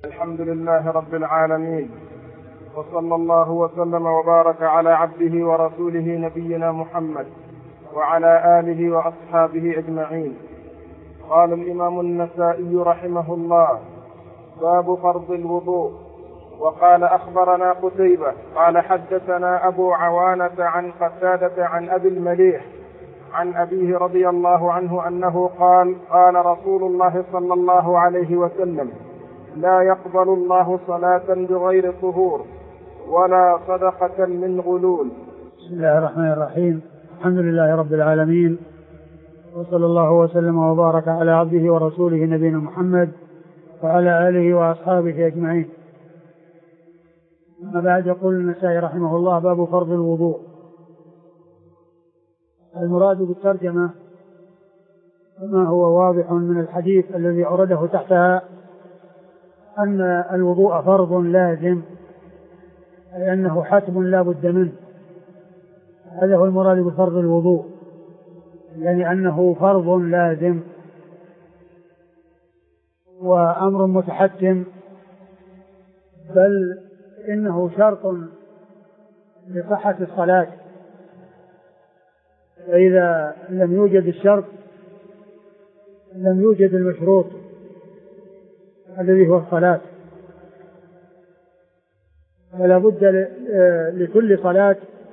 الحمد لله رب العالمين، وصلى الله وسلم وبارك على عبده ورسوله نبينا محمد وعلى آله وأصحابه أجمعين. قال الإمام النسائي رحمه الله: باب فرض الوضوء. وقال: أخبرنا قتيبة قال حدثنا أبو عوانة عن قتادة عن أبي المليح عن أبيه رضي الله عنه أنه قال: قال رسول الله صلى الله عليه وسلم: لا يقبل الله صلاة بغير طهور ولا صدقة من غلول. بسم الله الرحمن الرحيم. الحمد لله رب العالمين، وصلى الله وسلم وبارك على عبده ورسوله نبينا محمد وعلى آله وأصحابه أجمعين. أما بعد، يقول النسائي رحمه الله: باب فرض الوضوء. المراد بالترجمة ما هو واضح من الحديث الذي أورده تحتها أن الوضوء فرض لازم، أي أنه حتم لا بد منه. هذا هو المراد بفرض الوضوء، يعني أنه فرض لازم وأمر متحتم، بل إنه شرط لصحة الصلاة. فإذا لم يوجد الشرط لم يوجد المشروط الذي هو الصلاة. فلا بد لكل صلاة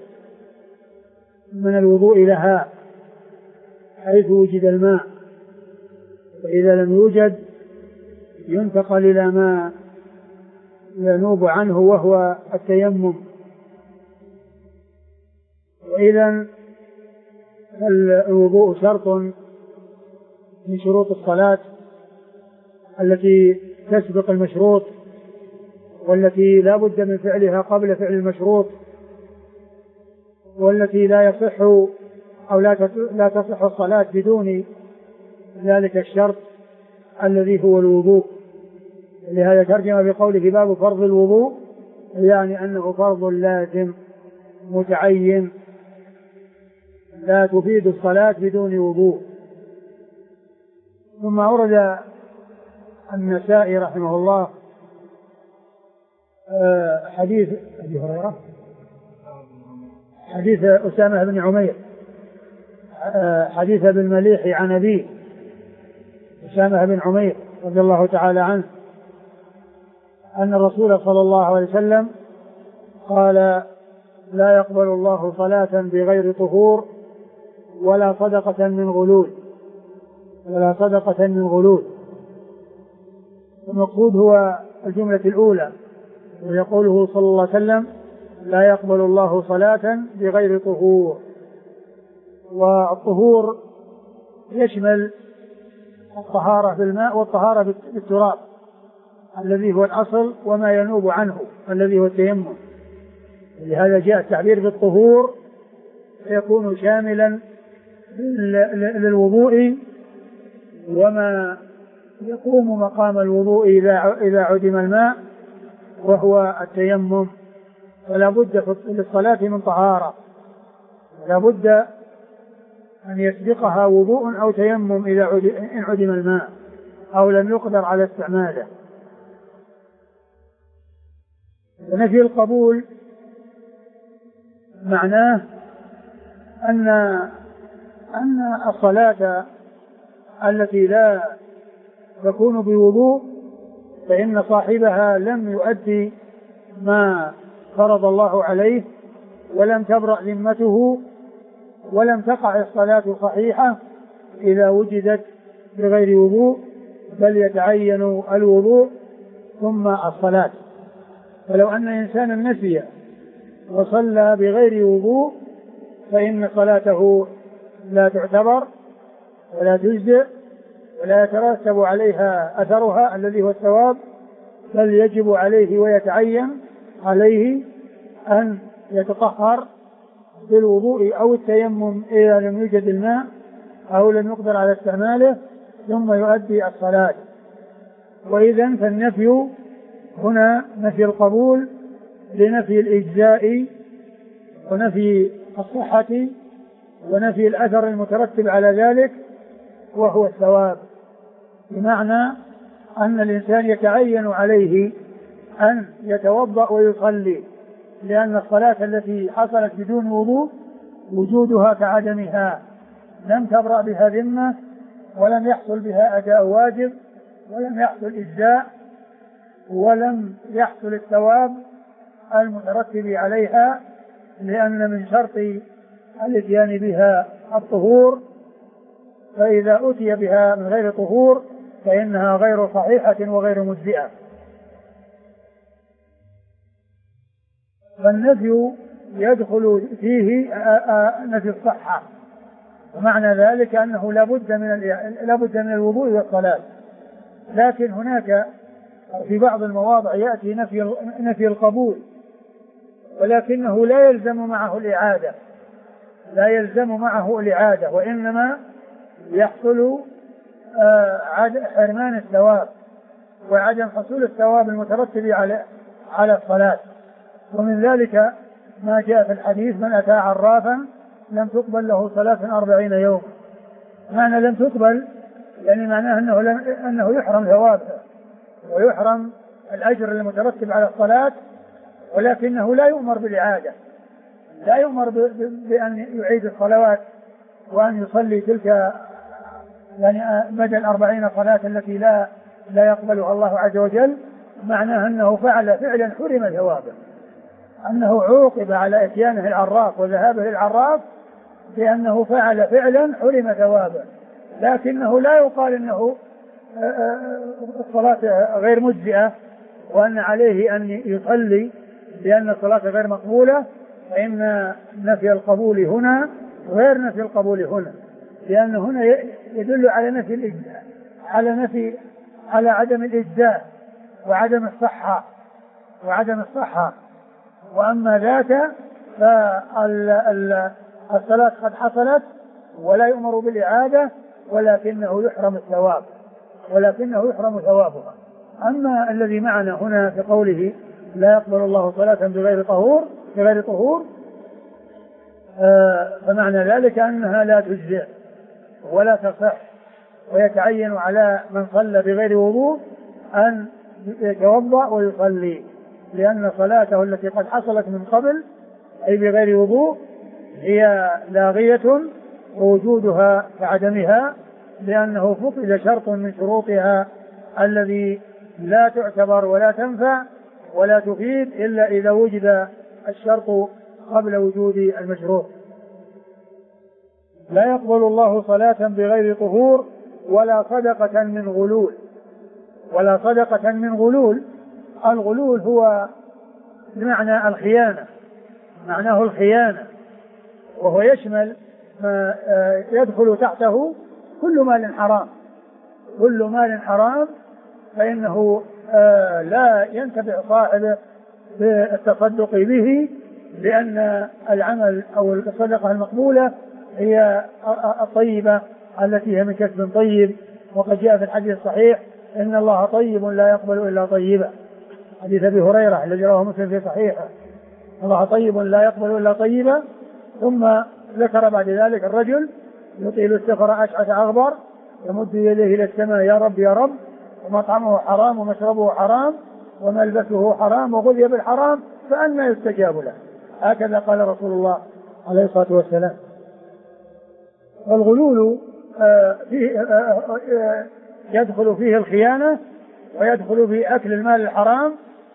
من الوضوء لها حيث وجد الماء، فإذا لم يوجد ينتقل إلى ما ينوب عنه وهو التيمم. وإذا الوضوء شرط من شروط الصلاة التي تسبق المشروط، والتي لا بد من فعلها قبل فعل المشروط، والتي لا يصح أو لا تصح الصلاة بدون ذلك الشرط الذي هو الوضوء. لهذا ترجم بقوله: باب فرض الوضوء، يعني أنه فرض لازم متعين لا تفيد الصلاة بدون وضوء. ثم أورد النسائي رحمه الله حديث أبي هريرة، حديث أسامة بن عمير، حديث ابن المليح عن أبيه أسامة بن عمير رضي الله تعالى عنه أن الرسول صلى الله عليه وسلم قال: لا يقبل الله صلاة بغير طهور ولا صدقة من غلول. ولا صدقة من غلول. المقصود هو الجملة الأولى، ويقوله صلى الله عليه وسلم: لا يقبل الله صلاة بغير طهور. والطهور يشمل الطهارة بالماء والطهارة بالتراب الذي هو الأصل وما ينوب عنه الذي هو التيمم. لهذا جاء التعبير بالطهور يكون شاملا للوضوء وما يقوم مقام الوضوء إذا عدم الماء وهو التيمم. فلا بد للصلاة من طهارة، لا بد أن يسبقها وضوء أو تيمم إن عدم الماء أو لم يقدر على استعماله. ونفي القبول معناه أن الصلاة التي لا تكون بوضوء فإن صاحبها لم يؤدي ما فرض الله عليه، ولم تبرأ ذمته، ولم تقع الصلاة صحيحة إذا وجدت بغير وضوء، بل يتعين الوضوء ثم الصلاة. فلو أن إنسانا نسي وصلى بغير وضوء فإن صلاته لا تعتبر ولا تجزئ ولا يترتب عليها أثرها الذي هو الثواب، بل يجب عليه ويتعين عليه أن يتطهر بالوضوء أو التيمم إذا لم يوجد الماء أو لم يقدر على استعماله، ثم يؤدي الصلاة. وإذن فالنفي هنا نفي القبول لنفي الإجزاء ونفي الصحة ونفي الأثر المترتب على ذلك وهو الثواب، بمعنى أن الإنسان يتعين عليه أن يتوضأ ويصلي، لأن الصلاة التي حصلت بدون وضوء وجودها كعدمها، لم تبرأ بها ذمة، ولم يحصل بها أداء واجب، ولم يحصل إجزاء، ولم يحصل الثواب المترتب عليها، لأن من شرط الاتيان بها الطهور، فإذا أتي بها من غير طهور فإنها غير صحيحة وغير مجزئة. فالنفي يدخل فيه نفي الصحة، ومعنى ذلك أنه لا بد من الوضوء والصلاة. لكن هناك في بعض المواضع يأتي نفي القبول، ولكنه لا يلزم معه الإعادة، وإنما يحصل حرمان الثواب وعدم حصول الثواب المترتب على الصلاة. ومن ذلك ما جاء في الحديث: من أتى عرافا لم تقبل له صلاة 40 يوم. معنى لم تقبل يعني معناه أنه يحرم ثوابها ويحرم الأجر المترتب على الصلاة، ولكنه لا يؤمر بالإعادة، لا يؤمر بأن يعيد الصلوات وأن يصلي تلك يعني مدى 40 صلاة التي لا يقبلها الله عز وجل. معناه أنه فعل فعلا حرم ثوابه، أنه عوقب على إتيانه العراف وذهابه العراف بأنه فعل فعلا حرم ثوابه، لكنه لا يقال أنه الصلاة غير مجزئة وأن عليه أن يصلي لأن الصلاة غير مقبولة. فإن نفي القبول هنا غير نفي القبول هنا، لأن هنا يدل على عدم الإجزاء وعدم الصحة. وأما ذاك فالصلاة قد حصلت ولا يؤمر بالإعادة، ولكنه يحرم ثوابها. أما الذي معنا هنا في قوله لا يقبل الله صلاة بغير طهور فمعنى ذلك أنها لا تجزئ ولا تصح، ويتعين على من صلى بغير وضوء أن يتوضأ ويصلي، لأن صلاته التي قد حصلت من قبل أي بغير وضوء هي لاغية ووجودها كعدمها، لأنه فقد شرط من شروطها الذي لا تعتبر ولا تنفع ولا تفيد إلا إذا وجد الشرط قبل وجود المشروط. لا يقبل الله صلاة بغير طهور ولا صدقة من غلول. الغلول هو بمعنى معناه الخيانة، وهو يشمل ما يدخل تحته كل مال حرام فإنه لا ينتفع صاحبه بالتصدق به، لأن العمل أو الصدقة المقبولة هي الطيبة التي هي من كسب طيب. وقد جاء في الحديث الصحيح: إن الله طيب لا يقبل إلا طيبا، حديث أبي هريرة الذي رواه مسلم في صحيحه: الله طيب لا يقبل إلا طيبا. ثم ذكر بعد ذلك الرجل يطيل السفر أشعث أغبر يمد يديه إلى السماء: يا رب يا رب، ومطعمه حرام ومشربه حرام وملبسه حرام وغذي بالحرام فأنى يستجاب له. هكذا قال رسول الله عليه الصلاة والسلام. والغلول يدخل فيه الخيانة، ويدخل فيه أكل المال الحرام،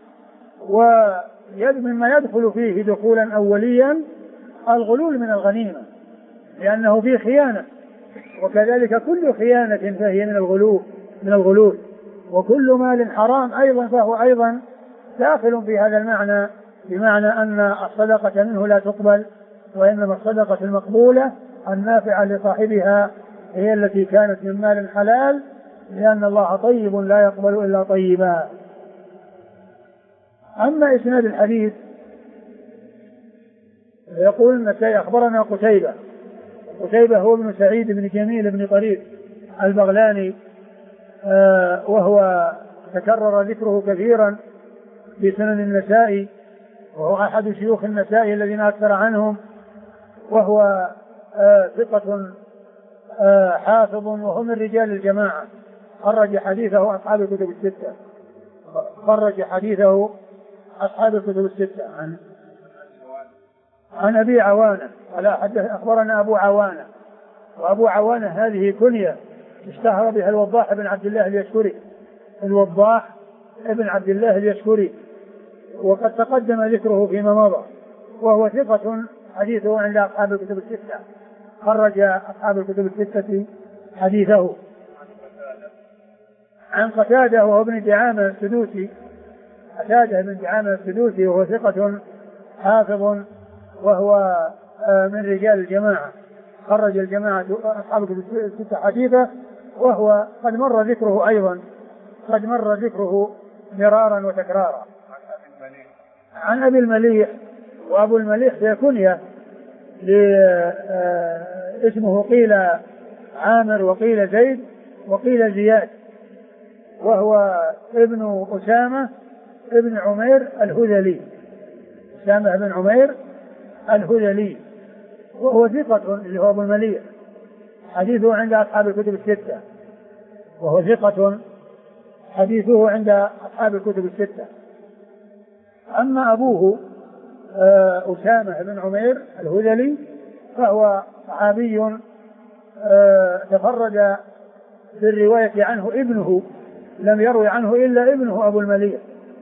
ومما يدخل فيه دخولا أوليا الغلول من الغنيمة، لأنه فيه خيانة، وكذلك كل خيانة فهي من الغلول. وكل مال حرام أيضا فهو أيضا داخل في هذا المعنى، بمعنى أن الصدقة منه لا تقبل، وإنما الصدقة المقبولة النافعة لصاحبها هي التي كانت من مال حلال، لأن الله طيب لا يقبل إلا طيبا. أما إسناد الحديث يقول النسائي: أخبرنا قتيبة هو ابن سعيد بن جميل بن طريف البغلاني، وهو تكرر ذكره كثيرا في سنن النسائي، وهو أحد شيوخ النسائي الذين أكثر عنهم، وهو ثقة حافظ، وهو من رجال الجماعة خرج حديثه أصحاب الكتب الستة. خرج حديثه أصحاب الكتب الستة. عن أبي عوانة قال أخبرنا أبو عوانة. وأبو عوانة هذه كنية اشتهر بها الوضاح بن عبد الله اليشكري. الوضاح ابن عبد الله اليشكري، وقد تقدم ذكره فيما مضى، وهو ثقة حديثه عند أصحاب الكتب الستة. خرج أصحاب الكتب الستة حديثه. عن قتادة وهو ابن دعامة السدوسي. قتادة بن دعامة السدوسي وهو ثقة حافظ، وهو من رجال الجماعة. خرج الجماعة أصحاب الكتب الستة حديثه، وهو قد مر ذكره أيضا، قد مر ذكره مرارا وتكرارا. عن أبي المليح. وأبو المليح هي كنية اسمه قيل عامر وقيل زيد وقيل زياد، وهو ابن أسامة ابن عمير الهذلي. أسامة بن عمير الهذلي، وهو ثقة اللي هو أبو المليح، حديثه عند أصحاب الكتب الستة، وهو ثقة حديثه عند أصحاب الكتب الستة. أما أبوه أسامة بن عمير الهذلي فهو صحابي تفرد بالرواية عنه ابنه، لم يروي عنه إلا ابنه أبو المليح،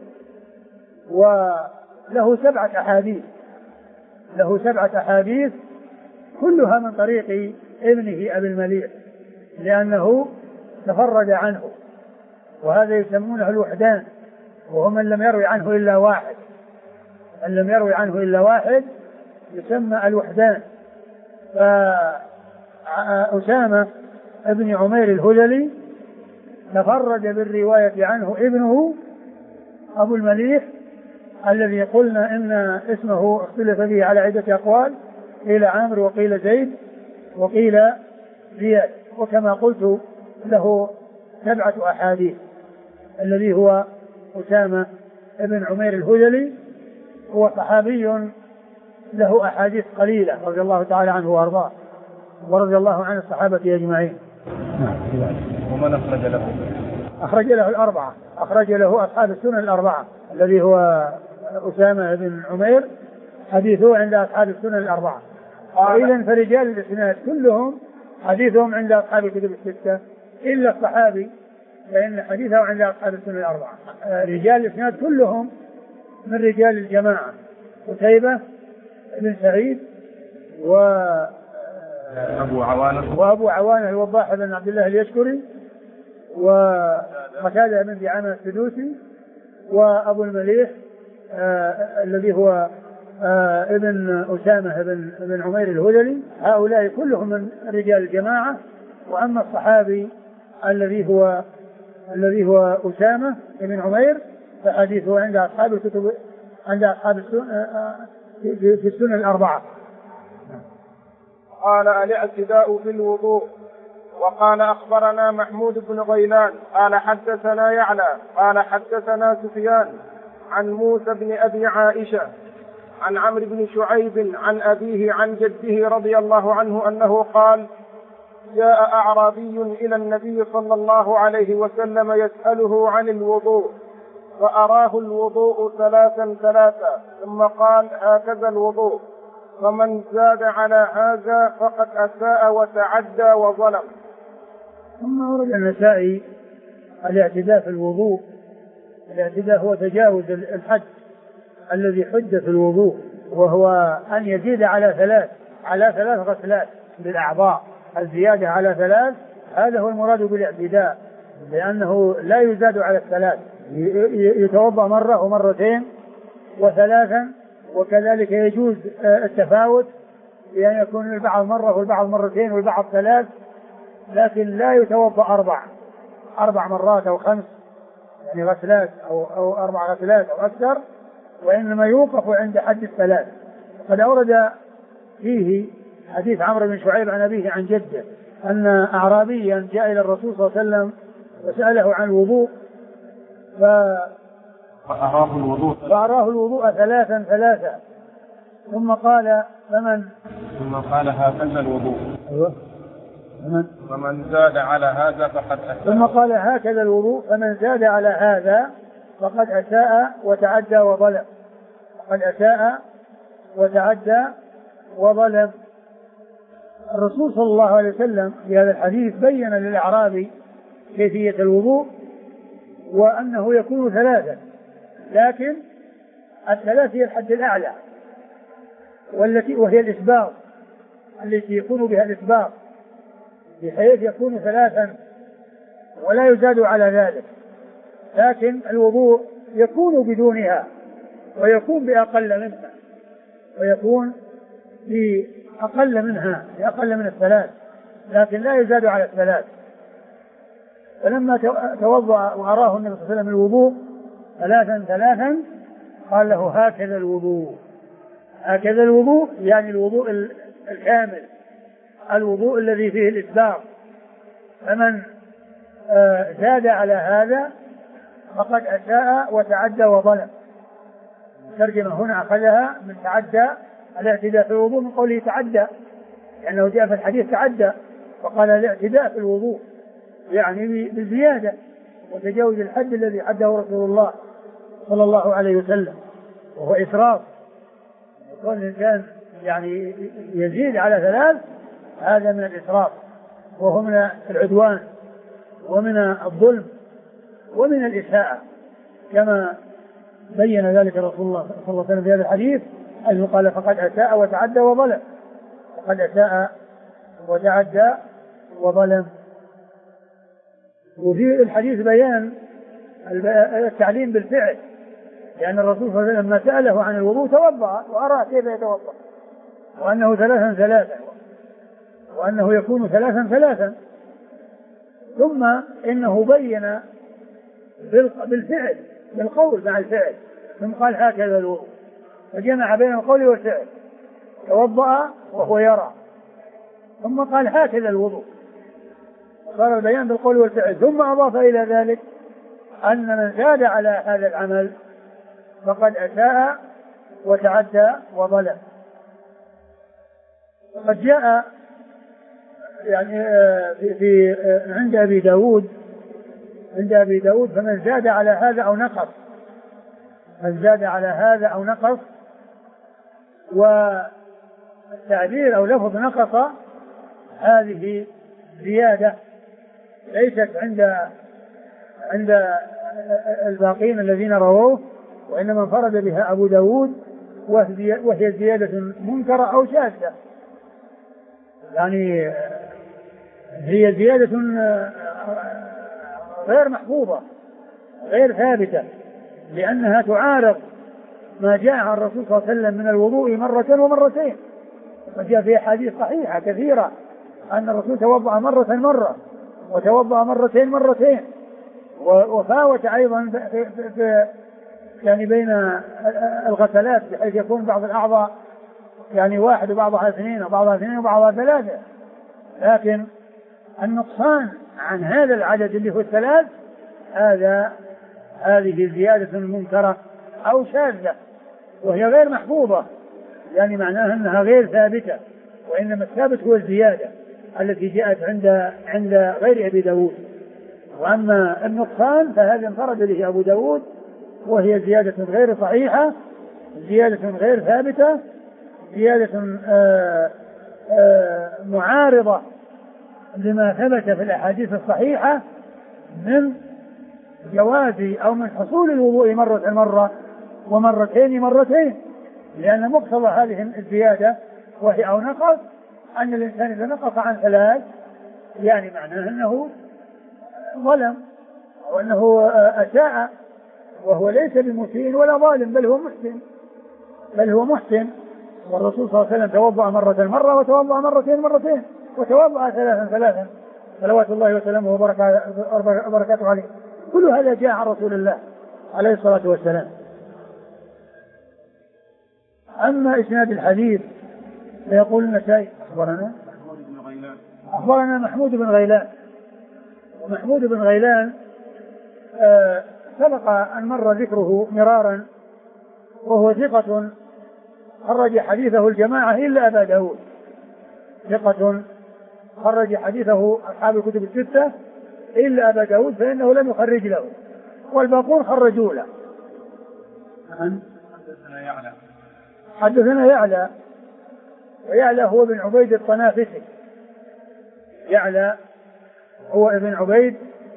وله 7 أحاديث، له 7 أحاديث كلها من طريق ابنه أبي المليح، لأنه تفرد عنه، وهذا يسمونه الوحدان، وهو من لم يروي عنه إلا واحد. من لم يروي عنه إلا واحد يسمى الوحدان. فأسامة ابن عمير الهذلي تفرد بالرواية عنه ابنه أبو المليح، الذي قلنا إن اسمه اختلف به على عدة أقوال، قيل عامر وقيل زيد وقيل زياد. وكما قلت له 7 أحاديث، الذي هو أسامة ابن عمير الهذلي، هو صحابي له أحاديث قليلة رضي الله تعالى عنه وأرضاه، ورضي الله عن الصحابة أجمعين. ومن أخرج له؟ أخرج له الأربعة، أخرج له أصحاب السنن الأربعة، الذي هو أسامة بن عمير حديثه عند أصحاب السنن الأربعة. وإذن فرجال الإسناد كلهم حديثهم عند أصحاب الكتب الستة إلا الصحابي، فإن حديثه عند أصحاب السنن الأربعة. رجال الإسناد كلهم من رجال الجماعة، قتيبة بن سعيد وأبو عوانة الوضاح بن عبد الله اليشكري، وقتادة بن دعامة السدوسي، وأبو المليح الذي هو ابن أسامة بن عمير الهذلي. هؤلاء كلهم من رجال الجماعة. وأما الصحابي الذي هو أسامة بن عمير فحديثه عند أصحاب الكتب، عند أصحاب في السنن الأربعة. قال الاعتداء في الوضوء. وقال أخبرنا محمود بن غيلان قال حدثنا يعلى قال حدثنا سفيان عن موسى بن أبي عائشة عن عمرو بن شعيب عن أبيه عن جده رضي الله عنه أنه قال: جاء أعرابي إلى النبي صلى الله عليه وسلم يسأله عن الوضوء، فأراه الوضوء 3 ثم قال: هكذا الوضوء، فمن زاد على هذا فقد أساء وتعدى وظلم. ثم ورد النسائي الاعتداء في الوضوء. الاعتداء هو تجاوز الحد الذي حد في الوضوء، وهو أن يزيد على 3 غسلات بالأعضاء. الزيادة على 3 هذا هو المراد بالاعتداء، لأنه لا يزاد على 3، يتوضأ مرة ومرتين و3، وكذلك يجوز التفاوت بأن يكون البعض مرة والبعض مرتين والبعض 3، لكن لا يتوضأ 4 مرات أو 5 يعني غسلات أو 4 غسلات أو أكثر، وإنما يوقف عند حد 3. قد أورد فيه حديث عمرو بن شعيب عن أبيه عن جده أن أعرابيا جاء إلى الرسول صلى الله عليه وسلم وسأله عن الوضوء، فأراه الوضوء 3 ثم قال: فمن؟ ثم قال: هكذا الوضوء. فمن زاد على هذا فقد أساء. ثم قال هكذا الوضوء فمن زاد على هذا فقد أساء وتعدى وظلم. فقد أساء وتعدى وظلم. الرسول صلى الله عليه وسلم في هذا الحديث بين للأعرابي كيفية الوضوء وأنه يكون ثلاثا، لكن الثلاث هي الحد الأعلى وهي الإسباغ التي يكون بها الإسباغ بحيث يكون ثلاثا ولا يزاد على ذلك، لكن الوضوء يكون بدونها ويكون بأقل منها ويكون بأقل منها بأقل من الثلاث، لكن لا يزاد على الثلاث. فلما توضأ وأراه النبي صلى الله عليه وسلم الوضوء ثلاثا قال له هكذا الوضوء. هكذا الوضوء يعني الوضوء الكامل، الوضوء الذي فيه الإسباغ. فمن زاد على هذا فقد أساء وتعدى وظلم. الترجمة هنا أخذها من تعدى الاعتداء في الوضوء من قوله تعدى، لأنه جاء في الحديث تعدى فقال الاعتداء في الوضوء يعني بالزيادة وتجاوز الحد الذي حده رسول الله صلى الله عليه وسلم، وهو إسراف. يكون الإنسان يعني يزيد على ثلاث، هذا من الإسراف وهو من العدوان ومن الظلم ومن الإساءة، كما بين ذلك رسول الله صلى الله عليه وسلم في هذا الحديث أنه قال فقد أساء وتعدى وظلم. فقد أساء وتعدى وظلم. وفي الحديث بيان التعليم بالفعل، لأن الرسول صلى الله عليه وسلم لما سأله عن الوضوء توضأ وأرى كيف يتوضأ وأنه ثلاثا وأنه يكون ثلاثا، ثم إنه بين بالفعل بالقول مع الفعل، ثم قال هكذا الوضوء، فجمع بين القول والفعل. توضأ وهو يرى، ثم قال هكذا الوضوء، صار البيان بالقول والفعل. ثم أضاف إلى ذلك أن من زاد على هذا العمل فقد أساء وتعدى وظلم. قد جاء يعني في عند أبي داود فمن زاد على هذا أو نقص، من زاد على هذا أو نقص، والتعبير أو لفظ نقص هذه زيادة ليست عند الباقين الذين رووه، وإنما انفرد بها أبو داود، وهي زيادة منكرة أو شاذة، يعني هي زيادة غير محفوظة غير ثابتة، لأنها تعارض ما جاء عن الرسول صلى الله عليه وسلم من الوضوء مرة ومرتين. وجاء في أحاديث صحيحة كثيرة أن الرسول توضأ مرة وتوضأ مرتين، وفاوت أيضا في يعني بين الغسلات، بحيث يكون بعض الأعضاء يعني واحد وبعضها اثنين وبعضها ثلاثة، لكن النقصان عن هذا العدد اللي هو الثلاث هذه زيادة منكرة أو شاذة، وهي غير محفوظة، يعني معناها أنها غير ثابتة، وإنما الثابت هو الزيادة التي جاءت عند غير أبي داود. وأما النقصان فهذا انفرد به أبو داود، وهي زيادة غير صحيحة، زيادة غير ثابتة، زيادة معارضة لما ثبت في الأحاديث الصحيحة من جواز أو من حصول الوضوء مرة ومرتين، لأن مقتضى هذه الزيادة وهي أو نقص أن الإنسان إذا نقص عن ثلاث يعني معناه أنه ظلم أو أنه أساء، وهو ليس بمسيء ولا ظالم، بل هو محسن. والرسول صلى الله عليه وسلم توضأ مرة وتوضأ مرتين وتوضأ ثلاثا صلوات الله وسلامه وبركاته عليه. كل هذا جاء عن رسول الله عليه الصلاة والسلام. أما إسناد الحديث فيقول النسائي أخبرنا محمود بن غيلان. ومحمود بن غيلان سبق أن مر ذكره مرارا، وهو ثقة خرج حديثه الجماعة إلا أبا داود، ثقة خرج حديثه أصحاب الكتب الستة إلا أبا داود فإنه لم يخرج له، والباقون خرجوا له. حدثنا يعلى، ويعلى هو ابن عبيد الطنافسي، يعلى هو ابن عبيد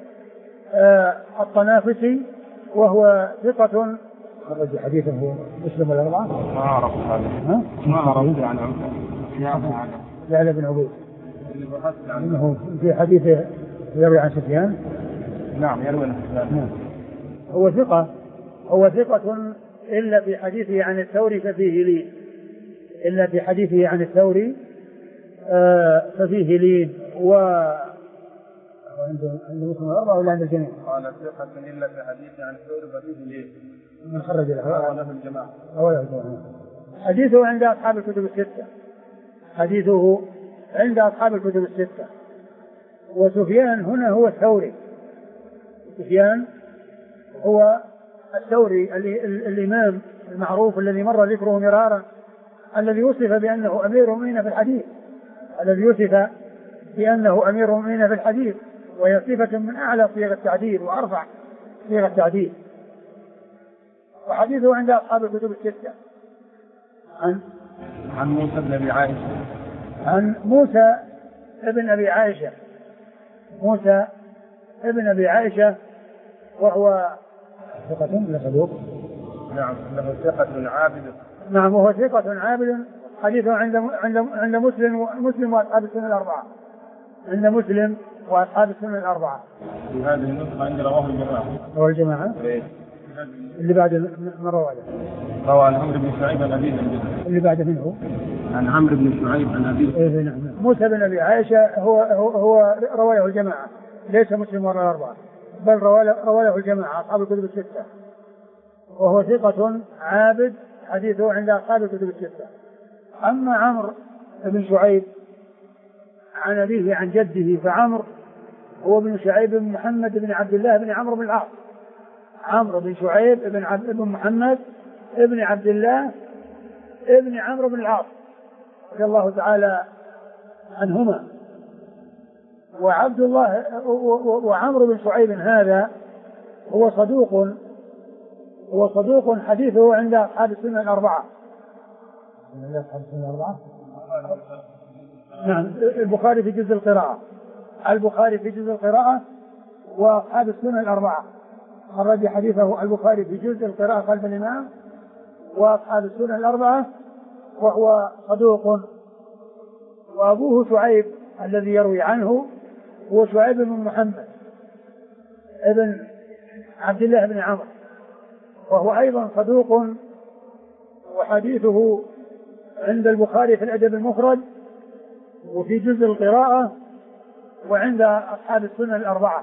الطنافسي، وهو ثقة خرج حديثه مسلم والأربعة. ما أعرف هذا، ما أعرف يعلى بن عبيد إنه في حديثه يروي عن سفيان. نعم يروي عن سفيان. هو ثقة إلا في حديثه عن الثوري ففيه لين، إلا في حديثه عن الثوري ففيه لين. عنده مسلم الأربعة ولا عند الجميع؟ قال ثقة إلا في حديثه عن الثوري ففيه لين. من خرج له له الجماعة. حديثه عند أصحاب الكتب الستة، حديثه عند أصحاب الكتب الستة. وسفيان هنا هو الثوري، سفيان هو الثوري الإمام المعروف الذي مر ذكره مرارا، الذي وصف بأنه أمير المؤمنين في الحديث، الذي وصف بأنه أمير المؤمنين في الحديث، وهي صفة من أعلى صيغ التعديل وأرفع صيغ التعديل. وحديثه عند أصحاب الكتب الستة. عن موسى بن أبي عائشة، عن موسى ابن أبي عائشة، موسى ابن أبي عائشة وهو ثقة ولا صدوق؟ نعم له ثقة عابد. نعم وهو ثقة عابد. حديثه عند مسلم وأصحاب السنن الأربعة، عند مسلم وأصحاب السنن الأربعة. في هذه النسخة عند رواه الجماعة. رواه الجماعة. اللي بعد من رواه له؟ روى عن عمرو بن شعيب عن أبيه. اللي بعد منه؟ عن عمرو بن شعيب عن أبيه. نعم. موسى بن أبي عائشة هو رواه الجماعة، ليس مسلم ولا الأربعة، بل رواه الجماعة أصحاب الكتب الستة، وهو ثقة عابد، حديثه عند أصحاب الكتب الستة. أما عمرو بن شعيب عن أبيه عن جده، فعمرو هو بن شعيب بن محمد بن عبد الله بن عمرو بن العاص، عمرو بن شعيب بن محمد بن عبد الله بن عمرو بن العاص رضي الله تعالى عنهما. وعبد الله وعمرو بن شعيب هذا هو صدوق حديثه عند أصحاب السنن الأربعة. نعم البخاري في جزء القراءة، وأصحاب السنن الأربعة خرج حديثه البخاري في جزء القراءة خلف الإمام، وأصحاب السنن الأربعة، وهو صدوق. وأبوه شعيب الذي يروي عنه هو شعيب بن محمد ابن عبد الله بن عمرو، وهو أيضا صدوق، وحديثه عند البخاري في الأدب المفرد وفي جزء القراءة وعند أصحاب السنن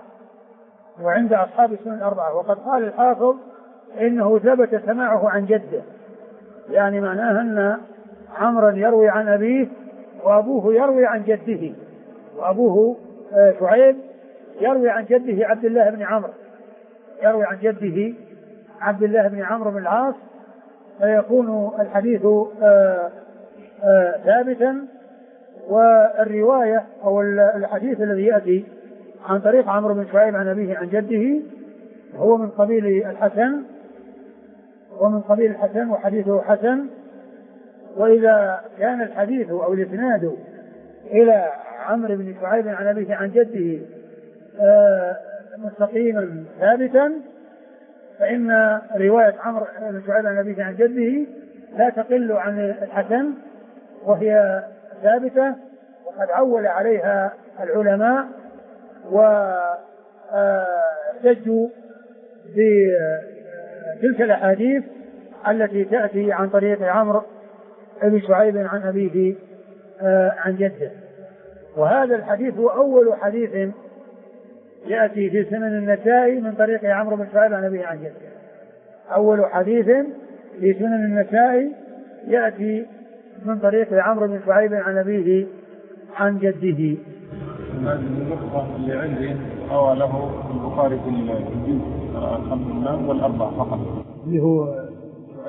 الأربعة. وقد قال الحافظ إنه ثبت سماعه عن جده، يعني معناه أن عمرا يروي عن أبيه وأبوه يروي عن جده، وأبوه شعيب يروي عن جده عبد الله بن عمرو بن العاص، فيكون الحديث ثابتا. والرواية أو الحديث الذي يأتي عن طريق عمرو بن شعيب عن أبيه عن جده هو من قبيل الحسن، وحديثه حسن. وإذا كان الحديث أو الإسناد إلى عمرو بن شعيب عن أبيه عن جده مستقيما ثابتا، فإن رواية عمرو بن شعيب عن أبيه عن جده لا تقل عن الحسن، وهي ثابتة، وقد عول عليها العلماء واحتجوا بتلك الأحاديث التي تأتي عن طريق عمرو بن شعيب عن أبيه عن جده. وهذا الحديث هو أول حديث يأتي في سنن النسائي من طريق عمرو بن شعيب عن أبيه عن جده، أول حديث في سنن النسائي يأتي من طريق عمرو بن شعيب عن أبيه عن جده. هذه النقطة اللي عندي روى له البخاري في الجزء الخمس والأربع فقط، اللي هو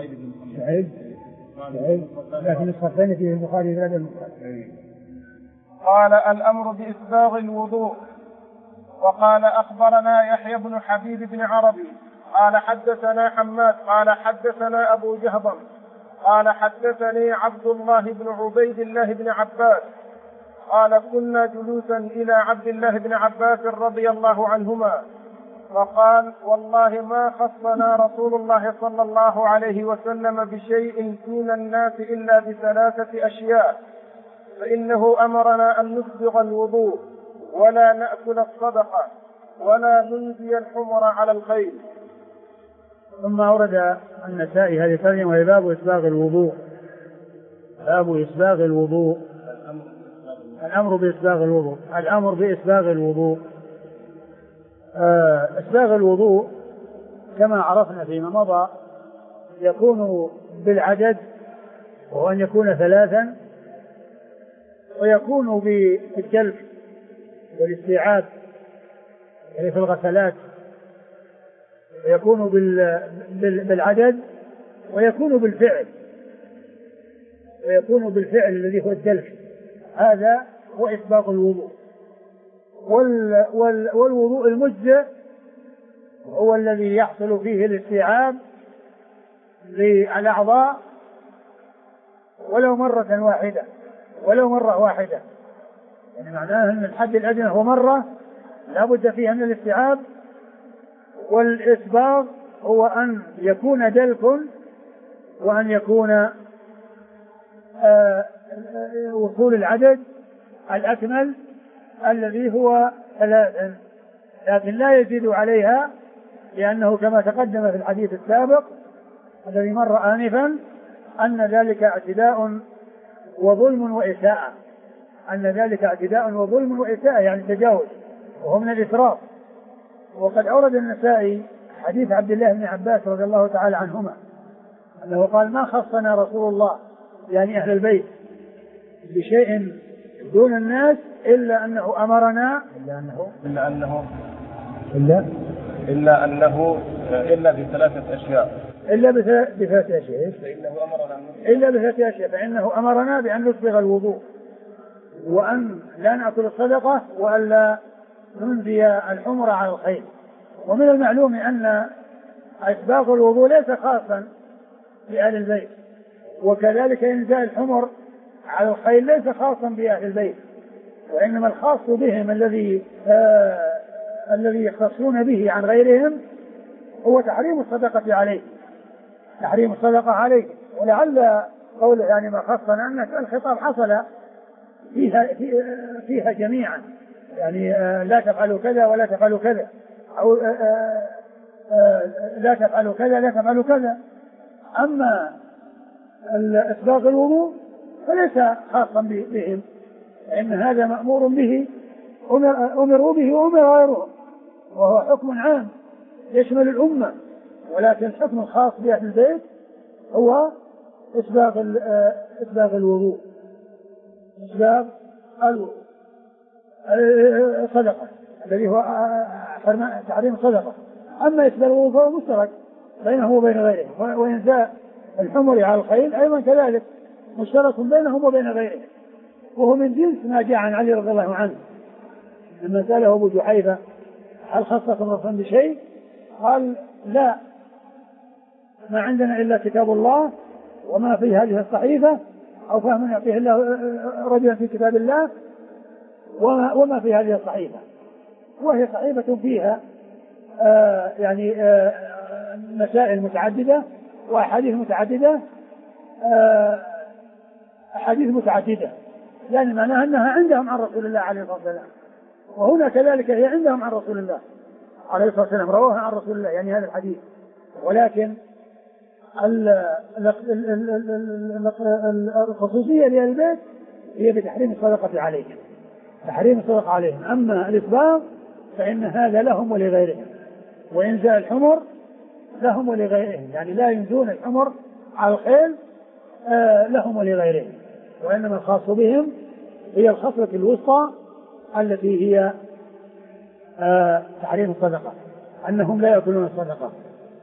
شعيب، لكن النسخة الثانية فيه البخاري في هذا المفرد. قال: الأمر بإسباغ الوضوء. وقال: أخبرنا يحيى بن حبيب بن عربي قال: حدثنا حماد قال: حدثنا أبو جهضم قال: حدثني عبد الله بن عبيد الله بن عباس قال: كنا جلوسا إلى عبد الله بن عباس رضي الله عنهما فقال: والله ما خصنا رسول الله صلى الله عليه وسلم بشيء دون الناس إلا بثلاثة أشياء، فإنه أمرنا أن نسبغ الوضوء ولا نأكل الصدقة ولا ننزي الحمر على الخيل. ثم أورد النسائي هذه الترجمة وهي باب إسباغ الوضوء. باب إسباغ الوضوء، الأمر بإسباغ الوضوء. الأمر بإسباغ الوضوء. إسباغ الوضوء كما عرفنا فيما مضى يكون بالعدد، وهو أن يكون ثلاثا، ويكون بالجلب والاستيعاب يعني في الغسلات، ويكون بالعدد، ويكون بالفعل، الذي هو الدلك. هذا هو إسباغ الوضوء. والوضوء المجزئ هو الذي يحصل فيه الاستيعاب للأعضاء ولو مرة واحدة، يعني معناه أن الحد الأدنى هو مرة لا بد فيها من الاستيعاب. والإسباغ هو أن يكون دلك، وأن يكون وصول العدد الأكمل الذي هو ثلاثا، لكن لا يزيد عليها، لأنه كما تقدم في الحديث السابق الذي مر آنفا أن ذلك اعتداء وظلم وإساءة، يعني تجاوز، وهو من الإسراف. وقد أورد النسائي حديث عبد الله بن عباس رضي الله تعالى عنهما أنه قال: ما خصنا رسول الله يعني أهل البيت بشيء دون الناس إلا أنه أمرنا إلا بثلاثة أشياء. فإنه أمرنا بأن نسبغ الوضوء، وأن لا نأكل الصدقة، وأن لا ننزي الحمر على الخيل. ومن المعلوم أن إسباغ الوضوء ليس خاصا بأهل البيت، وكذلك إنزاء الحمر على الخيل ليس خاصا بأهل البيت، وإنما الخاص بهم الذي يختصون به عن غيرهم هو تحريم الصدقة عليه. ولعل قوله يعني ما خصنا أن الخطاب حصل فيها جميعا، يعني لا تفعلوا كذا ولا تفعلوا كذا، أو لا تفعلوا كذا لا تفعلوا كذا. أما إسباغ الوضوء فليس خاصا بهم، لأن هذا مأمور به، أمروا به وأمر غيرهم، وهو حكم عام يشمل الأمة. ولكن الحكم الخاص بأهل البيت هو إسباغ الوضوء، الصدقة الذي هو تحريم الصدقة. أما إسباغ الوضوء فهو مشترك بينه وبين غيرهم، وإنزاء الحمر على الخيل أيضا كذلك مشترك بينهم وبين غيرهم، وهو من جنس ما جاء عن علي رضي الله عنه لما سأله أبو جحيفة: هل خصكم رسول بشيء؟ قال: لا، ما عندنا إلا كتاب الله وما في هذه الصحيفة، أو فهم يعطيه الله رجلا في كتاب الله وما في هذه الصحيفة، وهي صحيفة فيها مسائل متعددة وأحاديث متعددة، يعني معناها أنها عندهم عن رسول الله عليه الصلاة والسلام، وهنا كذلك هي عندهم عن رسول الله عليه الصلاة والسلام، رواها عن رسول الله يعني هذا الحديث. ولكن الخصوصية لأهل البيت هي بتحريم الصدقة عليهم. أما الإسباغ فإن هذا لهم ولغيرهم، وإنزاء الحمر لهم ولغيرهم، يعني لا ينزون الحمر على الخيل لهم ولغيرهم، وإنما الخاص بهم هي الخصلة الوسطى التي هي تحريم الصدقة، أنهم لا يأكلون الصدقة.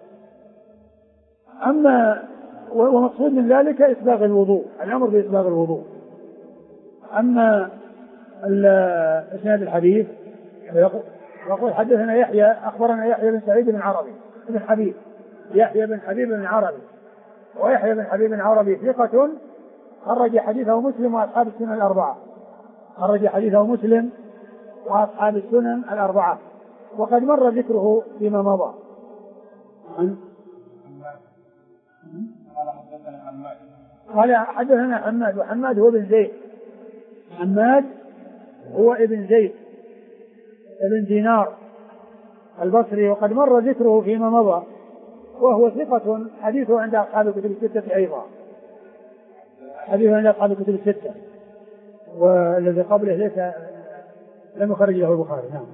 أما ومقصود من ذلك إسباغ الوضوء، الأمر بإسباغ الوضوء. أما إسناد الحديث يقول حدثنا يحيى أخبرنا يحيى بن سعيد بن عربي بن حبيب، يحيى بن حبيب بن عربي، ويحيى بن حبيب بن عربي ثقة خرج حديثه مسلم وأصحاب السنن الأربعة، خرج حديثه مسلم وأصحاب السنن الأربعة، وقد مر ذكره فيما مضى. قال حدثنا حماد، وحماد هو ابن زيد، حماد هو ابن زيد ابن دينار البصري، وقد مر ذكره فيما مضى، وهو ثقة حديثه عند أصحاب الكتب الستة أيضا، حديثه عند أصحاب الكتب الستة، والذي قبله ليس لم يخرج له البخاري. نعم.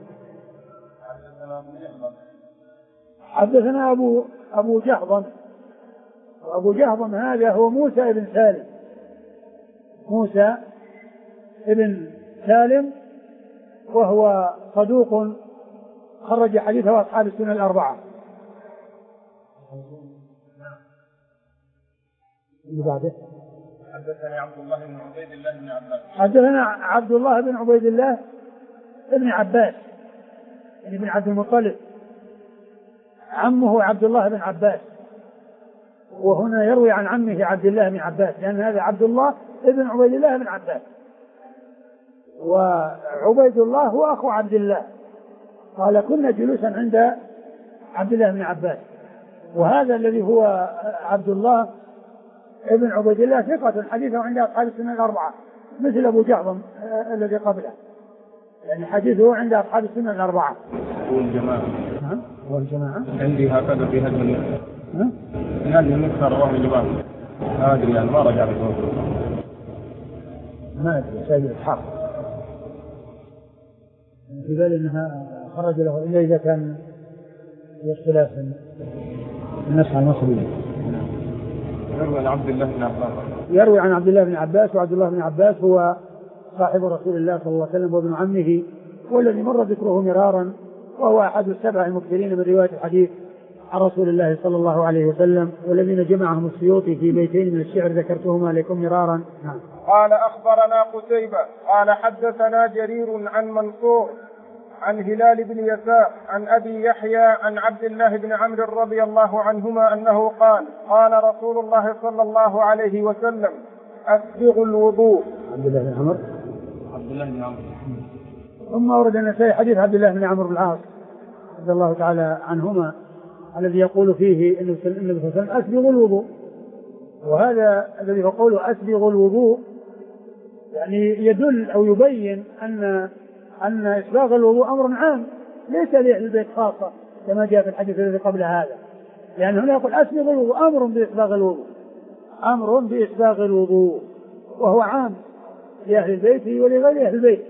حدثنا أبو جهضم، وأبو جهضم هذا هو موسى بن سالم، موسى بن سالم، وهو صدوق خرج حديثه أصحاب السنن الأربعة. حدثني عبد الله بن عبيد الله بن عباس، حدثنا عبد الله بن عبيد الله بن عباس يعني بن عبد المطلب، عمه عبد الله بن عباس، وهنا يروي عن عمه عبد الله بن عباس، لأن هذا عبد الله بن عبيد الله بن عباس، وعبيد الله هو أخو عبد الله. قال كنا جلوسا عند عبد الله بن عباس، وهذا الذي هو عبد الله ابن عبيد الله ثقة حديثه عند أصحاب السنن الأربعة، مثل أبو جهضم الذي قبله، يعني حديثه عند أصحاب السنن الأربعة. والجماعة عندي هكذا في هذا النسخة، هذه النسخة رواه الجماعة، ما أدري يعني ما رجع ما أدري سيد الحق في بالي أنها خرج له إلا إذا كان اختلاف النسخة المصرية. يروي عن عبد الله بن عباس، يروي عن عبد الله بن عباس، وعبد الله بن عباس هو صاحب رسول الله صلى الله عليه وسلم وابن عمه، والذي مر ذكره مرارا، وهو أحد السبع المكثرين من رواية الحديث عن رسول الله صلى الله عليه وسلم، والذين جمعهم السيوطي في بيتين من الشعر ذكرتهما لكم مرارا. نعم. قال أخبرنا قتيبة قال حدثنا جرير عن منصور عن هلال بن يسار عن أبي يحيى عن عبد الله بن عمرو رضي الله عنهما أنه قال قال رسول الله صلى الله عليه وسلم أسبغ الوضوء. عبد الله بن عمرو، عبد الله بن عمرو. ثم ورد النسائي حديث عبد الله بن عمرو بن العاص رضي الله تعالى عنهما الذي يقول فيه النبي صلى الله عليه وسلم أسبغ الوضوء، وهذا الذي يقول أسبغ الوضوء يعني يدل أو يبين أن إسباغ الوضوء أمر عام ليس لأهل البيت خاصة كما جاء في الحديث الذي قبل هذا، لأن هنا يقول أسبغ الوضوء أمر بإسباغ الوضوء، أمر بإسباغ الوضوء، وهو عام لأهل البيت ولغير أهل البيت.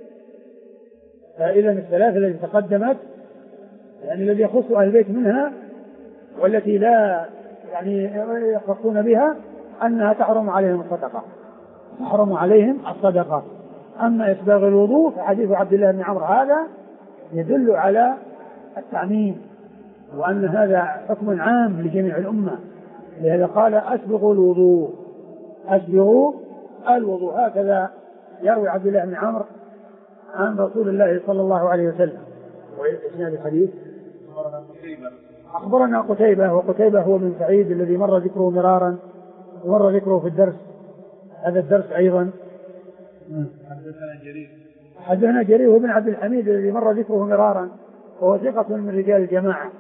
فإذا الثلاثة التي تقدمت يعني الذي يخص أهل البيت منها والتي لا يعني يخصون بها أنها تحرم عليهم الصدقة، تحرم عليهم الصدقة. أما إسباغ الوضوء فحديث عبد الله بن عمرو هذا يدل على التعميم، وأن هذا حكم عام لجميع الأمة، لهذا قال أسبغ الوضوء، أسبغ الوضوء، هكذا يروي عبد الله بن عمرو عن رسول الله صلى الله عليه وسلم. وإسناد الحديث أخبرنا قتيبة، وقتيبة هو بن سعيد الذي مر ذكره مرارا ومر ذكره في الدرس، هذا الدرس أيضا. حدثنا جرير بن عبد الحميد الذي مر ذكره مرارا وهو ثقة من رجال الجماعة.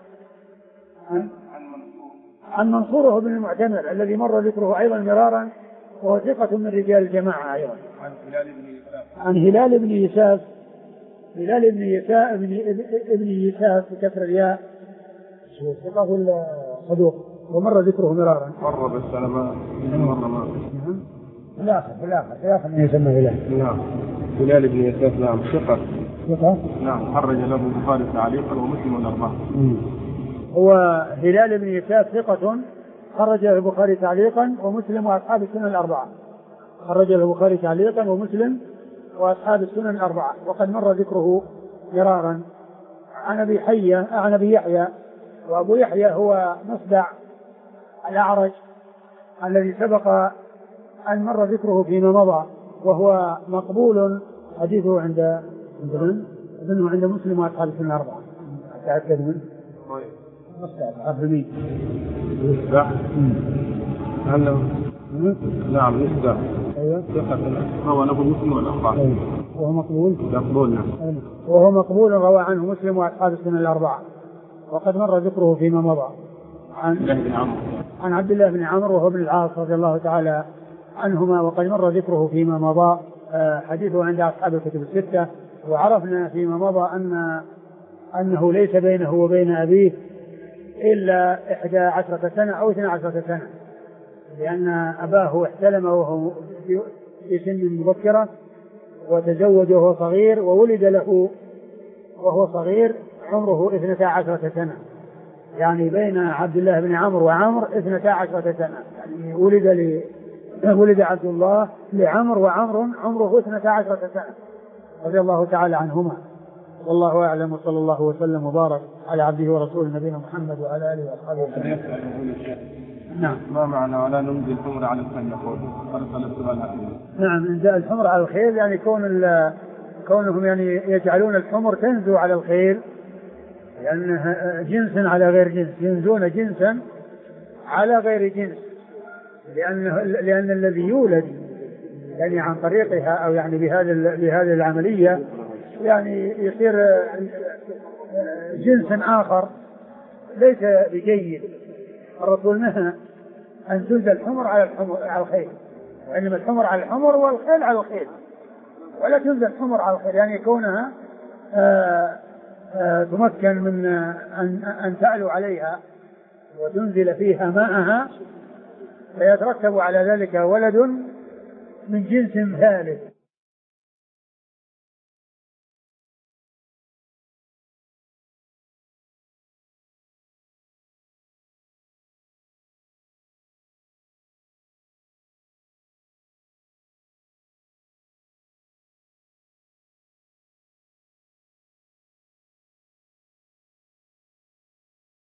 عن منصور بن المعتمر الذي مر ذكره أيضا مرارا وهو ثقة من رجال الجماعة أيضا. عن هلال بن يساف، هلال بن يساف ابن يساف بكسر الياء، ثقة صدوق ومر ذكره مرارا. مر بالسلامات مرة ما. في الآخر من يسمى هلال. نعم. هلال بن يساف نعم ثقة. ثقة. نعم خرج له البخاري تعليقا ومسلم الأربعة. هو هلال بن يساف ثقة خرج له البخاري تعليقا ومسلم وأصحاب السنن الأربعة. خرج له البخاري تعليقا ومسلم وأصحاب السنن الأربعة، وقد مر ذكره مرارا. عن أبي يحيى، وأبو يحيى هو مصدع الأعرج الذي سبق أن مر ذكره فيما مضى، وهو مقبول حديثه عند من؟ أظنه عند مسلم وأصحاب السنة الأربعة. أتأكد منه. مستعد مين؟ مصدح. نعم مصدح. أيوة. هو نقول مسلم والأربعة. وهو مقبول. مقبول نعم. وهو مقبول روى عنه مسلم وأصحاب السنة الأربعة. وقد مر ذكره فيما مضى. عن عبد الله بن عمرو وهو ابن العاص رضي الله تعالى عنهما، وقد مر ذكره فيما مضى. حديثه عند أصحاب الكتب الستة. وعرفنا فيما مضى أنه ليس بينه وبين أبيه إلا 11 سنة أو 12 سنة، لأن أباه احتلم وهو في سن مبكرة، وتزوج وهو صغير، وولد له وهو صغير عمره 12 سنة. يعني بين عبد الله بن عمرو وعمر 12 سنة، يعني ولد عبد الله لعمر وعمر عمره 12 سنة رضي الله تعالى عنهما. والله أعلم، وصلى الله وسلم وبارك على عبده ورسوله نبينا محمد وعلى آله وأصحابه وسلم. نعم. ما معنى ولا نمضي الحمر على الخيل؟ نعم، إنزاء الحمر على الخيل يعني كونهم يعني يجعلون الحمر تنزو على الخيل، لأنه جنس على غير جنس، ينزون جنسا على غير جنس، لأن الذي يولد يعني عن طريقها أو يعني بهذه العملية يعني يصير جنس آخر ليس بجيد. الرسول نهى أن تنزل الحمر على الخيل، وإنما الحمر على الحمر والخيل على الخيل، ولا تنزل الحمر على الخيل، يعني كونها تمكن من أن تعلو عليها وتنزل فيها ماءها، فيترتب على ذلك ولد من جنس ثالث.